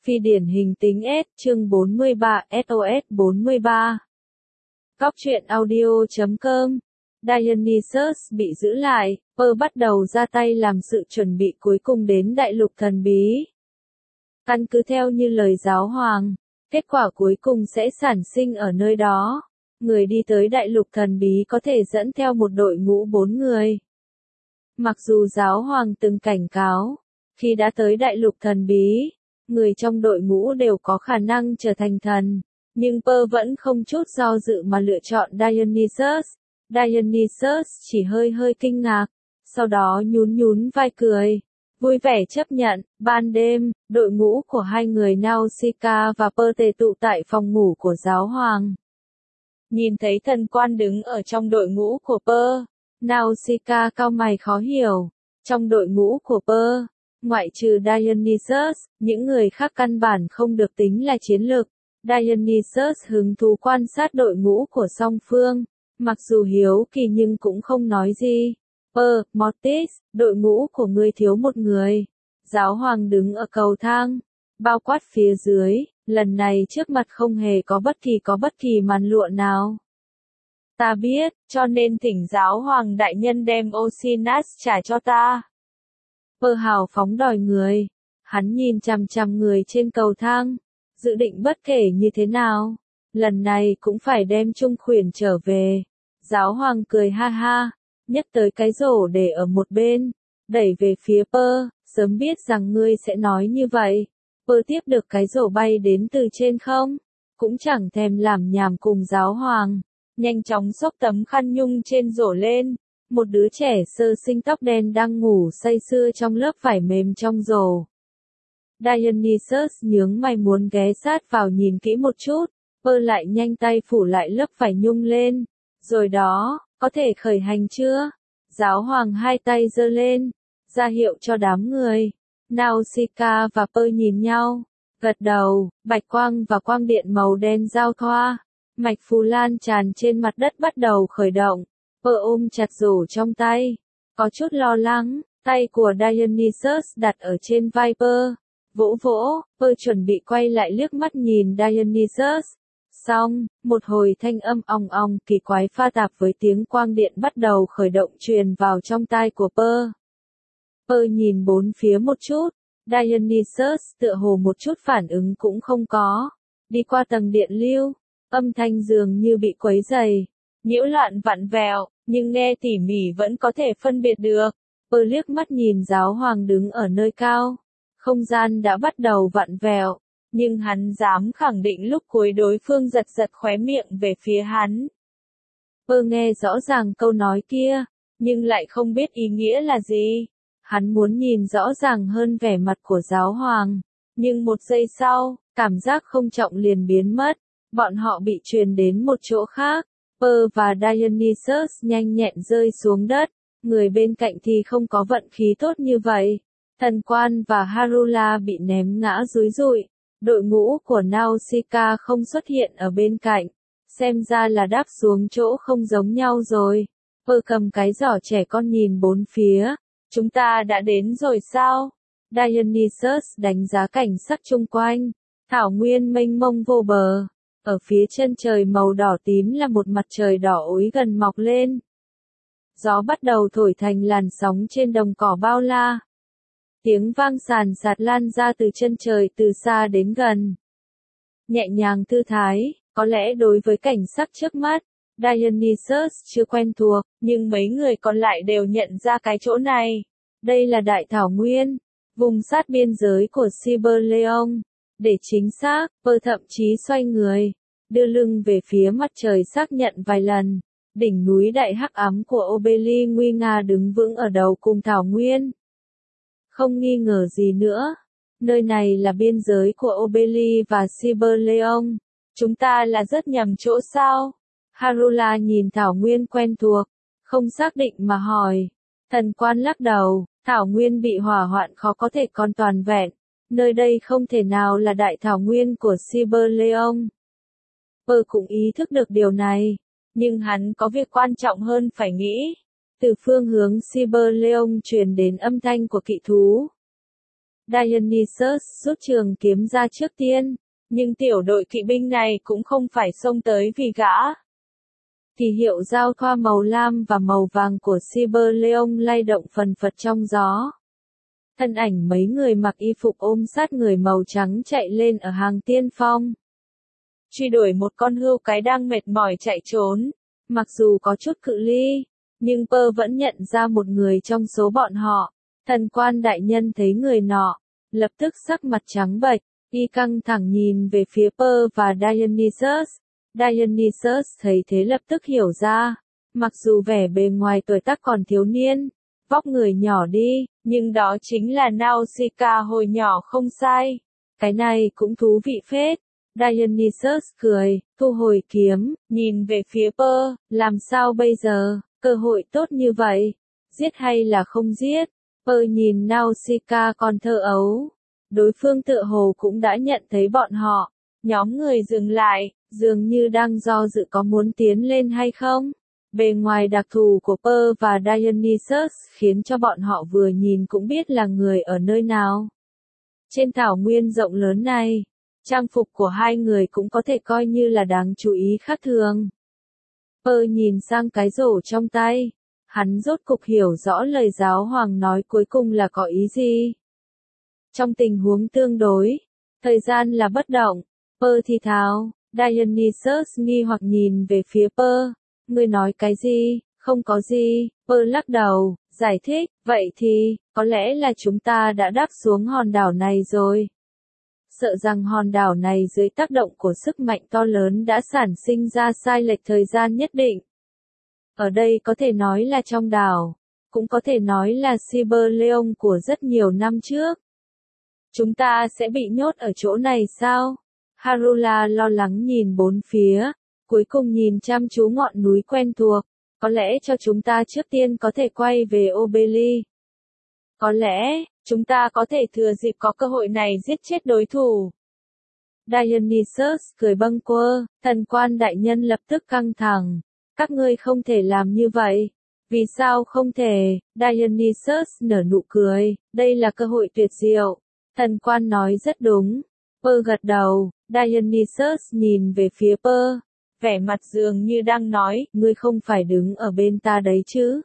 Phi điển hình tính S, chương 43, SOS 43. Góc truyện audio.com. Dionysus bị giữ lại, Pearl bắt đầu ra tay làm sự chuẩn bị cuối cùng đến đại lục thần bí. Căn cứ theo như lời giáo hoàng, kết quả cuối cùng sẽ sản sinh ở nơi đó. Người đi tới đại lục thần bí có thể dẫn theo một đội ngũ 4 người. Mặc dù giáo hoàng từng cảnh cáo, khi đã tới đại lục thần bí, người trong đội ngũ đều có khả năng trở thành thần, nhưng Pearl vẫn không chút do dự mà lựa chọn Dionysus. Dionysus chỉ hơi kinh ngạc, sau đó nhún vai cười, vui vẻ chấp nhận. Ban đêm, đội ngũ của hai người Nausicaa và Pearl tề tụ tại phòng ngủ của giáo hoàng. Nhìn thấy thần quan đứng ở trong đội ngũ của Pearl, Nausicaa cau mày khó hiểu. Trong đội ngũ của Pearl, ngoại trừ Dionysus, những người khác căn bản không được tính là chiến lực. Dionysus hứng thú quan sát đội ngũ của song phương, mặc dù hiếu kỳ nhưng cũng không nói gì. Pearl, Mortis, đội ngũ của ngươi thiếu một người. Giáo hoàng đứng ở cầu thang, bao quát phía dưới, lần này trước mặt không hề có bất kỳ màn lụa nào. Ta biết, cho nên thỉnh giáo hoàng đại nhân đem Osinus trả cho ta. Pearl hào phóng đòi người. Hắn nhìn chằm chằm người trên cầu thang, dự định bất kể như thế nào, lần này cũng phải đem Trung Khuyển trở về. Giáo hoàng cười ha ha, nhấc tới cái rổ để ở một bên, đẩy về phía Pearl, sớm biết rằng ngươi sẽ nói như vậy. Pearl tiếp được cái rổ bay đến từ trên không, cũng chẳng thèm làm nhảm cùng giáo hoàng, nhanh chóng xốc tấm khăn nhung trên rổ lên. Một đứa trẻ sơ sinh tóc đen đang ngủ say sưa trong lớp vải mềm trong rổ. Dionysus nhướng mày muốn ghé sát vào nhìn kỹ một chút, Pearl lại nhanh tay phủ lại lớp vải nhung lên. Rồi đó, có thể khởi hành chưa? Giáo hoàng hai tay giơ lên, ra hiệu cho đám người. Nausicaa và Pearl nhìn nhau, gật đầu. Bạch quang và quang điện màu đen giao thoa, mạch phù lan tràn trên mặt đất bắt đầu khởi động. Pearl ôm chặt rổ trong tay, có chút lo lắng. Tay của Dionysus đặt ở trên vai Pearl, vỗ. Pearl chuẩn bị quay lại liếc mắt nhìn Dionysus. Xong, một hồi thanh âm ong ong kỳ quái pha tạp với tiếng quang điện bắt đầu khởi động truyền vào trong tai của Pearl. Pearl nhìn bốn phía một chút, Dionysus tựa hồ một chút phản ứng cũng không có. Đi qua tầng điện lưu, âm thanh dường như bị quấy rầy, nhiễu loạn vặn vẹo, nhưng nghe tỉ mỉ vẫn có thể phân biệt được. Pearl liếc mắt nhìn giáo hoàng đứng ở nơi cao, không gian đã bắt đầu vặn vẹo, nhưng hắn dám khẳng định lúc cuối đối phương giật khóe miệng về phía hắn. Pearl nghe rõ ràng câu nói kia, nhưng lại không biết ý nghĩa là gì. Hắn muốn nhìn rõ ràng hơn vẻ mặt của giáo hoàng, nhưng một giây sau, cảm giác không trọng liền biến mất. Bọn họ bị truyền đến một chỗ khác. Pearl và Dionysus nhanh nhẹn rơi xuống đất, người bên cạnh thì không có vận khí tốt như vậy. Thần quan và Harula bị ném ngã rúi rụi, đội ngũ của Nausicaa không xuất hiện ở bên cạnh, xem ra là đáp xuống chỗ không giống nhau rồi. Pearl cầm cái giỏ trẻ con nhìn bốn phía, chúng ta đã đến rồi sao? Dionysus đánh giá cảnh sắc chung quanh, thảo nguyên mênh mông vô bờ. Ở phía chân trời màu đỏ tím là một mặt trời đỏ ối gần mọc lên. Gió bắt đầu thổi thành làn sóng trên đồng cỏ bao la. Tiếng vang sàn sạt lan ra từ chân trời từ xa đến gần. Nhẹ nhàng thư thái, có lẽ đối với cảnh sắc trước mắt, Dionysus chưa quen thuộc, nhưng mấy người còn lại đều nhận ra cái chỗ này. Đây là đại thảo nguyên, vùng sát biên giới của Cyberleon. Để chính xác, Pearl thậm chí xoay người, đưa lưng về phía mặt trời xác nhận vài lần. Đỉnh núi đại hắc ám của Obeli nguy nga đứng vững ở đầu cùng thảo nguyên. Không nghi ngờ gì nữa, nơi này là biên giới của Obeli và Cyberleon. Chúng ta là rất nhầm chỗ sao? Harula nhìn thảo nguyên quen thuộc, không xác định mà hỏi. Thần quan lắc đầu, thảo nguyên bị hỏa hoạn khó có thể còn toàn vẹn. Nơi đây không thể nào là đại thảo nguyên của Cyberleon. Pearl cũng ý thức được điều này, nhưng hắn có việc quan trọng hơn phải nghĩ. Từ phương hướng Cyberleon truyền đến âm thanh của kỵ thú. Dionysus rút trường kiếm ra trước tiên, nhưng tiểu đội kỵ binh này cũng không phải xông tới vì gã. Kỳ hiệu giao thoa màu lam và màu vàng của Cyberleon lay động phần phật trong gió. Thân ảnh mấy người mặc y phục ôm sát người màu trắng chạy lên ở hàng tiên phong. Truy đuổi một con hươu cái đang mệt mỏi chạy trốn. Mặc dù có chút cự ly, nhưng Pơ vẫn nhận ra một người trong số bọn họ. Thần quan đại nhân thấy người nọ, lập tức sắc mặt trắng bệch, y căng thẳng nhìn về phía Pơ và Dionysus. Dionysus thấy thế lập tức hiểu ra, mặc dù vẻ bề ngoài tuổi tác còn thiếu niên, vóc người nhỏ đi, nhưng đó chính là Nausicaa hồi nhỏ không sai. Cái này cũng thú vị phết. Dionysus cười, thu hồi kiếm, nhìn về phía Pơ, làm sao bây giờ, cơ hội tốt như vậy, giết hay là không giết? Pơ nhìn Nausicaa còn thơ ấu, đối phương tựa hồ cũng đã nhận thấy bọn họ, nhóm người dừng lại, dường như đang do dự có muốn tiến lên hay không. Bề ngoài đặc thù của Pơ và Dionysus khiến cho bọn họ vừa nhìn cũng biết là người ở nơi nào. Trên thảo nguyên rộng lớn này, trang phục của hai người cũng có thể coi như là đáng chú ý khác thường. Pơ nhìn sang cái rổ trong tay, hắn rốt cục hiểu rõ lời giáo hoàng nói cuối cùng là có ý gì. Trong tình huống tương đối, thời gian là bất động, Pơ thì thào, Dionysus nghi hoặc nhìn về phía Pơ, ngươi nói cái gì, không có gì, Pơ lắc đầu, giải thích, vậy thì, có lẽ là chúng ta đã đáp xuống hòn đảo này rồi. Sợ rằng hòn đảo này dưới tác động của sức mạnh to lớn đã sản sinh ra sai lệch thời gian nhất định. Ở đây có thể nói là trong đảo, cũng có thể nói là Cyberleon của rất nhiều năm trước. Chúng ta sẽ bị nhốt ở chỗ này sao? Harula lo lắng nhìn bốn phía, cuối cùng nhìn chăm chú ngọn núi quen thuộc, có lẽ cho chúng ta trước tiên có thể quay về Obeli. Có lẽ, chúng ta có thể thừa dịp có cơ hội này giết chết đối thủ. Dionysus cười bâng quơ, thần quan đại nhân lập tức căng thẳng. Các ngươi không thể làm như vậy. Vì sao không thể? Dionysus nở nụ cười, đây là cơ hội tuyệt diệu. Thần quan nói rất đúng. Pơ gật đầu, Dionysus nhìn về phía Pơ, vẻ mặt dường như đang nói, ngươi không phải đứng ở bên ta đấy chứ.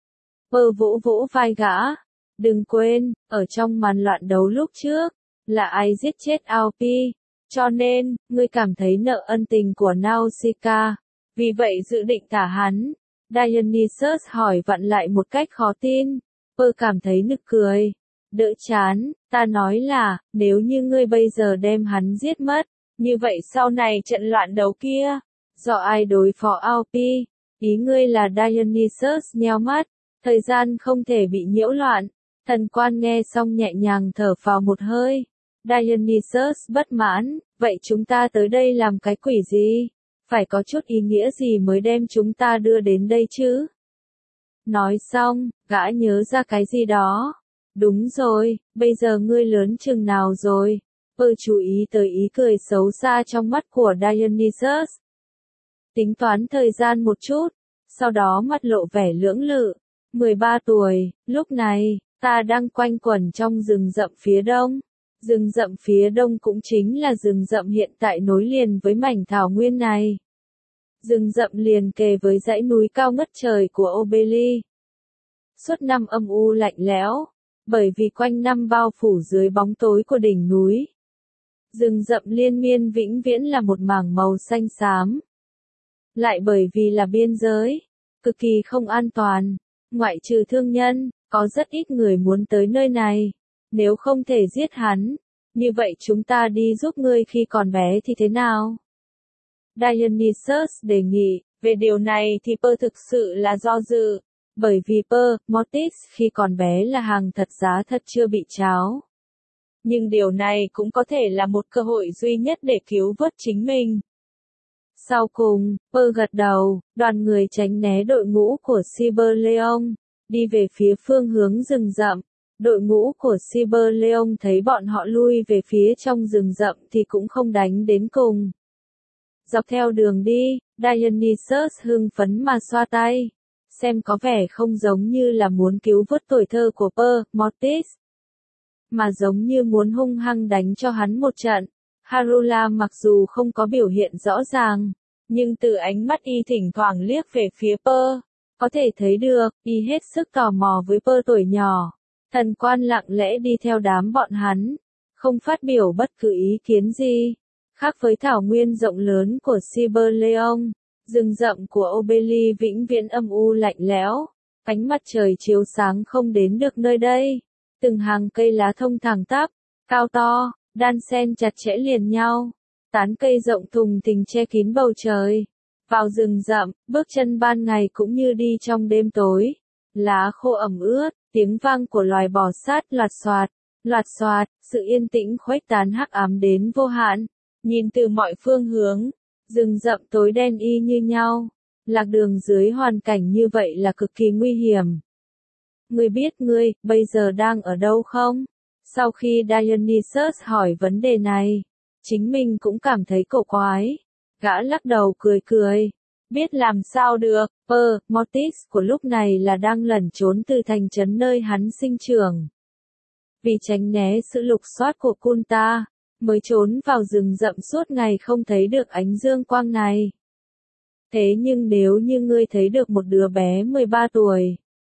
Pơ vỗ vỗ vai gã. Đừng quên, ở trong màn loạn đấu lúc trước, là ai giết chết Aopi, cho nên, ngươi cảm thấy nợ ân tình của Nausicaa, vì vậy dự định thả hắn. Dionysus hỏi vặn lại một cách khó tin, Pơ cảm thấy nực cười, đỡ chán, ta nói là, nếu như ngươi bây giờ đem hắn giết mất, như vậy sau này trận loạn đấu kia, do ai đối phó Aopi, ý ngươi là Dionysus nheo mắt, thời gian không thể bị nhiễu loạn. Thần quan nghe xong nhẹ nhàng thở phào một hơi. Dionysus bất mãn, vậy chúng ta tới đây làm cái quỷ gì? Phải có chút ý nghĩa gì mới đem chúng ta đưa đến đây chứ? Nói xong, gã nhớ ra cái gì đó. Đúng rồi, bây giờ ngươi lớn chừng nào rồi? Pơ chú ý tới ý cười xấu xa trong mắt của Dionysus. Tính toán thời gian một chút, sau đó mắt lộ vẻ lưỡng lự. 13 tuổi, lúc này, ta đang quanh quẩn trong rừng rậm phía đông. Rừng rậm phía đông cũng chính là rừng rậm hiện tại nối liền với mảnh thảo nguyên này. Rừng rậm liền kề với dãy núi cao ngất trời của Obeli. Suốt năm âm u lạnh lẽo, bởi vì quanh năm bao phủ dưới bóng tối của đỉnh núi. Rừng rậm liên miên vĩnh viễn là một mảng màu xanh xám. Lại bởi vì là biên giới, cực kỳ không an toàn, ngoại trừ thương nhân, có rất ít người muốn tới nơi này. Nếu không thể giết hắn, như vậy chúng ta đi giúp ngươi khi còn bé thì thế nào? Dionysus đề nghị, về điều này thì Pơ thực sự là do dự, bởi vì Pơ, Mortis khi còn bé là hàng thật giá thật chưa bị tráo. Nhưng điều này cũng có thể là một cơ hội duy nhất để cứu vớt chính mình. Sau cùng, Pơ gật đầu, đoàn người tránh né đội ngũ của Cyberleon, đi về phía phương hướng rừng rậm. Đội ngũ của Cyberleon thấy bọn họ lui về phía trong rừng rậm thì cũng không đánh đến cùng. Dọc theo đường đi, Dionysus hưng phấn mà xoa tay, xem có vẻ không giống như là muốn cứu vớt tuổi thơ của Pơ, Mortis. mà giống như muốn hung hăng đánh cho hắn một trận. Harula mặc dù không có biểu hiện rõ ràng, nhưng từ ánh mắt y thỉnh thoảng liếc về phía Pearl, có thể thấy được, y hết sức tò mò với Pearl tuổi nhỏ. Thần quan lặng lẽ đi theo đám bọn hắn, không phát biểu bất cứ ý kiến gì. Khác với thảo nguyên rộng lớn của Cyberleon, rừng rậm của Obeli vĩnh viễn âm u lạnh lẽo, ánh mặt trời chiếu sáng không đến được nơi đây. Từng hàng cây lá thông thẳng tắp, cao to, đan xen chặt chẽ liền nhau, tán cây rộng thùng thình che kín bầu trời. Vào rừng rậm, bước chân ban ngày cũng như đi trong đêm tối. Lá khô ẩm ướt, tiếng vang của loài bò sát loạt xoạt, sự yên tĩnh khuếch tán hắc ám đến vô hạn. Nhìn từ mọi phương hướng, rừng rậm tối đen y như nhau. Lạc đường dưới hoàn cảnh như vậy là cực kỳ nguy hiểm. Ngươi biết ngươi, bây giờ đang ở đâu không? Sau khi Dionysus hỏi vấn đề này, chính mình cũng cảm thấy cổ quái. Gã lắc đầu cười cười. Biết làm sao được, Mortis của lúc này là đang lẩn trốn từ thành trấn nơi hắn sinh trưởng. Vì tránh né sự lục soát của Kunta, mới trốn vào rừng rậm suốt ngày không thấy được ánh dương quang này. Thế nhưng nếu như ngươi thấy được một đứa bé 13 tuổi,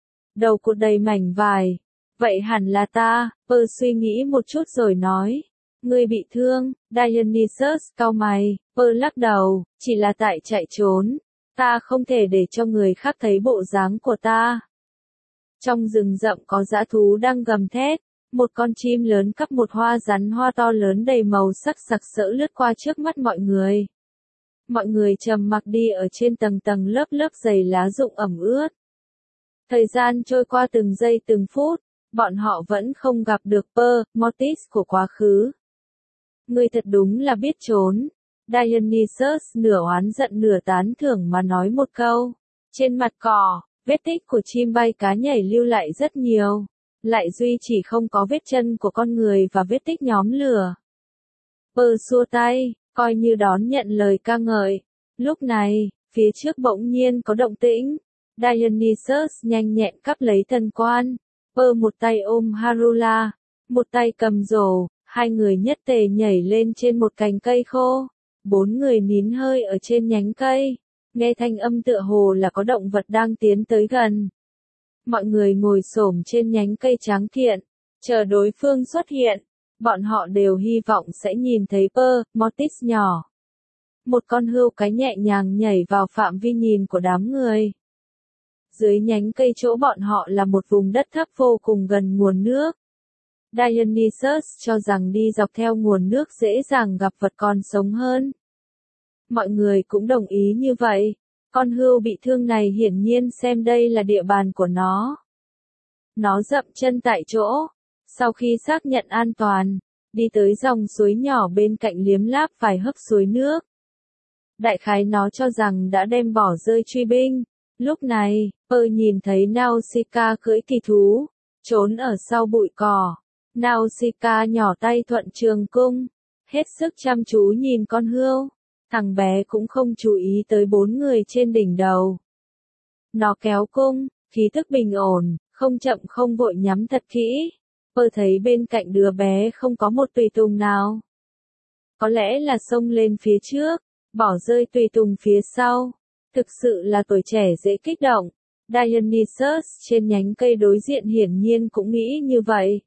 đầu cụt đầy mảnh vải, vậy hẳn là ta. Suy nghĩ một chút rồi nói. Ngươi bị thương, Dionysus cau mày. Lắc đầu, chỉ là tại chạy trốn. Ta không thể để cho người khác thấy bộ dáng của ta. Trong rừng rậm có dã thú đang gầm thét. Một con chim lớn cắp một hoa rắn hoa to lớn đầy màu sắc sặc sỡ lướt qua trước mắt mọi người. Mọi người trầm mặc đi ở trên tầng tầng lớp lớp giày lá rụng ẩm ướt. Thời gian trôi qua từng giây từng phút, bọn họ vẫn không gặp được Mortis của quá khứ. Ngươi thật đúng là biết trốn. Dionysus nửa oán giận nửa tán thưởng mà nói một câu. Trên mặt cỏ, vết tích của chim bay cá nhảy lưu lại rất nhiều. Lại duy chỉ không có vết chân của con người và vết tích nhóm lửa. Xua tay, coi như đón nhận lời ca ngợi. Lúc này, phía trước bỗng nhiên có động tĩnh. Dionysus nhanh nhẹn cắp lấy thần quan. Một tay ôm Harula, một tay cầm rổ, hai người nhất tề nhảy lên trên một cành cây khô. 4 người nín hơi ở trên nhánh cây, nghe thanh âm tựa hồ là có động vật đang tiến tới gần. Mọi người ngồi xổm trên nhánh cây tráng kiện, chờ đối phương xuất hiện. Bọn họ đều hy vọng sẽ nhìn thấy Mortis nhỏ. Một con hươu cái nhẹ nhàng nhảy vào phạm vi nhìn của đám người. Dưới nhánh cây chỗ bọn họ là một vùng đất thấp vô cùng gần nguồn nước. Dionysus cho rằng đi dọc theo nguồn nước dễ dàng gặp vật còn sống hơn. Mọi người cũng đồng ý như vậy. Con hươu bị thương này hiển nhiên xem đây là địa bàn của nó. Nó dậm chân tại chỗ. Sau khi xác nhận an toàn, đi tới dòng suối nhỏ bên cạnh liếm láp vài hớp suối nước. Đại khái nó cho rằng đã đem bỏ rơi truy binh. Lúc này, nhìn thấy Nausicaa cưỡi kỳ thú, trốn ở sau bụi cỏ. Nausicaa nhỏ tay thuận trường cung, hết sức chăm chú nhìn con hươu. Thằng bé cũng không chú ý tới 4 người trên đỉnh đầu. Nó kéo cung, khí thức bình ổn, không chậm không vội nhắm thật kỹ. Thấy bên cạnh đứa bé không có một tùy tùng nào. Có lẽ là xông lên phía trước, bỏ rơi tùy tùng phía sau. Thực sự là tuổi trẻ dễ kích động. Dionysus trên nhánh cây đối diện hiển nhiên cũng nghĩ như vậy.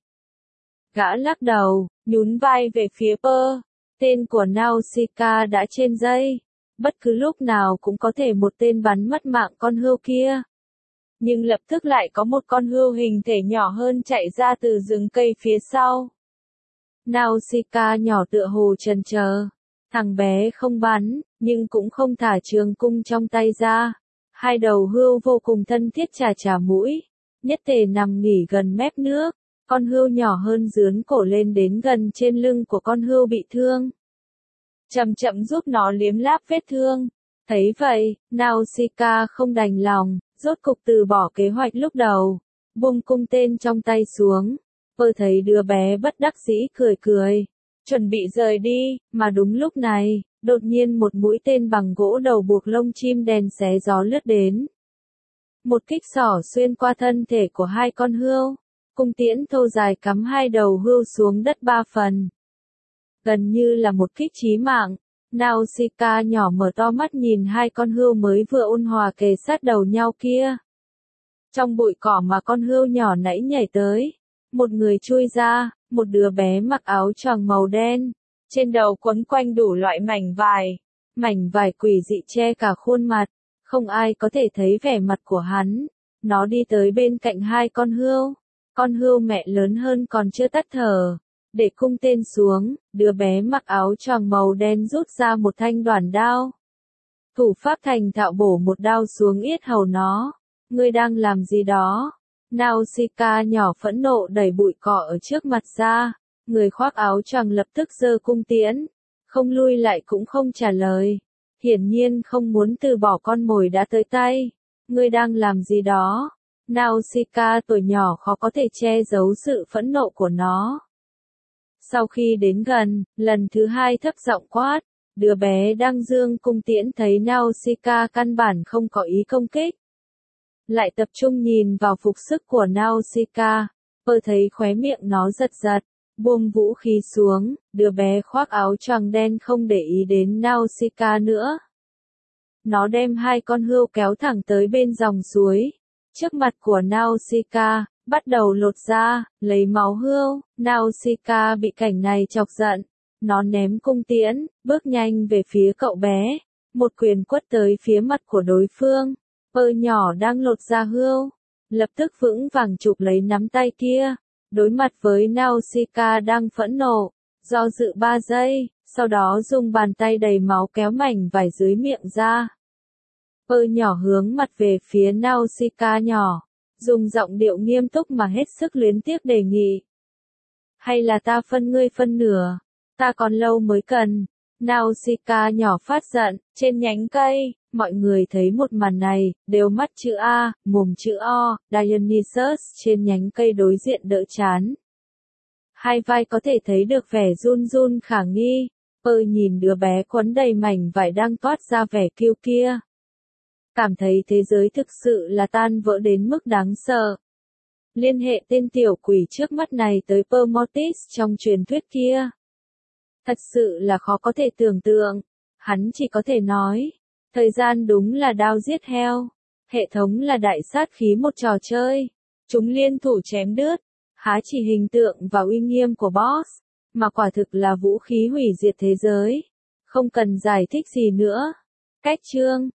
Gã lắc đầu, nhún vai về phía Tên của Nausicaa đã trên dây. Bất cứ lúc nào cũng có thể một tên bắn mất mạng con hươu kia. Nhưng lập tức lại có một con hươu hình thể nhỏ hơn chạy ra từ rừng cây phía sau. Nausicaa nhỏ tựa hồ chần chờ. Thằng bé không bắn, nhưng cũng không thả trường cung trong tay ra. Hai đầu hươu vô cùng thân thiết chà mũi. Nhất tề nằm nghỉ gần mép nước. Con hươu nhỏ hơn dướn cổ lên đến gần trên lưng của con hươu bị thương. Chậm chậm giúp nó liếm láp vết thương. Thấy vậy, Nausicaa không đành lòng, rốt cục từ bỏ kế hoạch lúc đầu. Buông cung tên trong tay xuống. Thấy đứa bé bất đắc dĩ cười cười. Chuẩn bị rời đi, mà đúng lúc này, đột nhiên một mũi tên bằng gỗ đầu buộc lông chim đèn xé gió lướt đến. Một kích xỏ xuyên qua thân thể của hai con hươu. cung tiễn thô dài cắm hai đầu hươu xuống đất 3 phần. Gần như là một kích chí mạng. Nausicaa nhỏ mở to mắt nhìn hai con hươu mới vừa ôn hòa kề sát đầu nhau kia. Trong bụi cỏ mà con hươu nhỏ nãy nhảy tới, một người chui ra, một đứa bé mặc áo choàng màu đen, trên đầu quấn quanh đủ loại mảnh vải quỷ dị che cả khuôn mặt, không ai có thể thấy vẻ mặt của hắn. Nó đi tới bên cạnh hai con hươu mẹ lớn hơn còn chưa tắt thở, để cung tên xuống, đứa bé mặc áo choàng màu đen rút ra một thanh đoản đao. Thủ pháp thành thạo bổ một đao xuống yết hầu nó. Ngươi đang làm gì đó? Nausicaa nhỏ phẫn nộ đẩy bụi cỏ ở trước mặt ra, người khoác áo choàng lập tức giơ cung tiễn, không lui lại cũng không trả lời, hiển nhiên không muốn từ bỏ con mồi đã tới tay. Ngươi đang làm gì đó? Nausicaa tuổi nhỏ khó có thể che giấu sự phẫn nộ của nó. Sau khi đến gần, lần thứ hai thấp giọng quát, đứa bé đang giương cung tiễn thấy Nausicaa căn bản không có ý công kích. Lại tập trung nhìn vào phục sức của Nausicaa, thấy khóe miệng nó giật giật, buông vũ khí xuống, đứa bé khoác áo choàng đen không để ý đến Nausicaa nữa. Nó đem hai con hươu kéo thẳng tới bên dòng suối, trước mặt của Nausicaa, bắt đầu lột ra, lấy máu hươu. Nausicaa bị cảnh này chọc giận, nó ném cung tiễn, bước nhanh về phía cậu bé, một quyền quất tới phía mặt của đối phương. Nhỏ đang lột ra hươu, lập tức vững vàng chụp lấy nắm tay kia, đối mặt với Nausicaa đang phẫn nộ, do dự 3 giây, sau đó dùng bàn tay đầy máu kéo mảnh vải dưới miệng ra. Nhỏ hướng mặt về phía Nausicaa nhỏ, dùng giọng điệu nghiêm túc mà hết sức luyến tiếc đề nghị. Hay là ta phân ngươi phân nửa, ta còn lâu mới cần. Nausicaa nhỏ phát giận, trên nhánh cây, mọi người thấy một màn này, đều mắt chữ A, mồm chữ O, Dionysus trên nhánh cây đối diện đỡ chán. Hai vai có thể thấy được vẻ run run khả nghi, nhìn đứa bé quấn đầy mảnh vải đang toát ra vẻ kiêu kia. Cảm thấy thế giới thực sự là tan vỡ đến mức đáng sợ. Liên hệ tên tiểu quỷ trước mắt này tới Permotis trong truyền thuyết kia. Thật sự là khó có thể tưởng tượng. Hắn chỉ có thể nói, thời gian đúng là đao giết heo. Hệ thống là đại sát khí một trò chơi. Chúng liên thủ chém đứt. Há chỉ hình tượng và uy nghiêm của boss, mà quả thực là vũ khí hủy diệt thế giới. Không cần giải thích gì nữa. Cách chương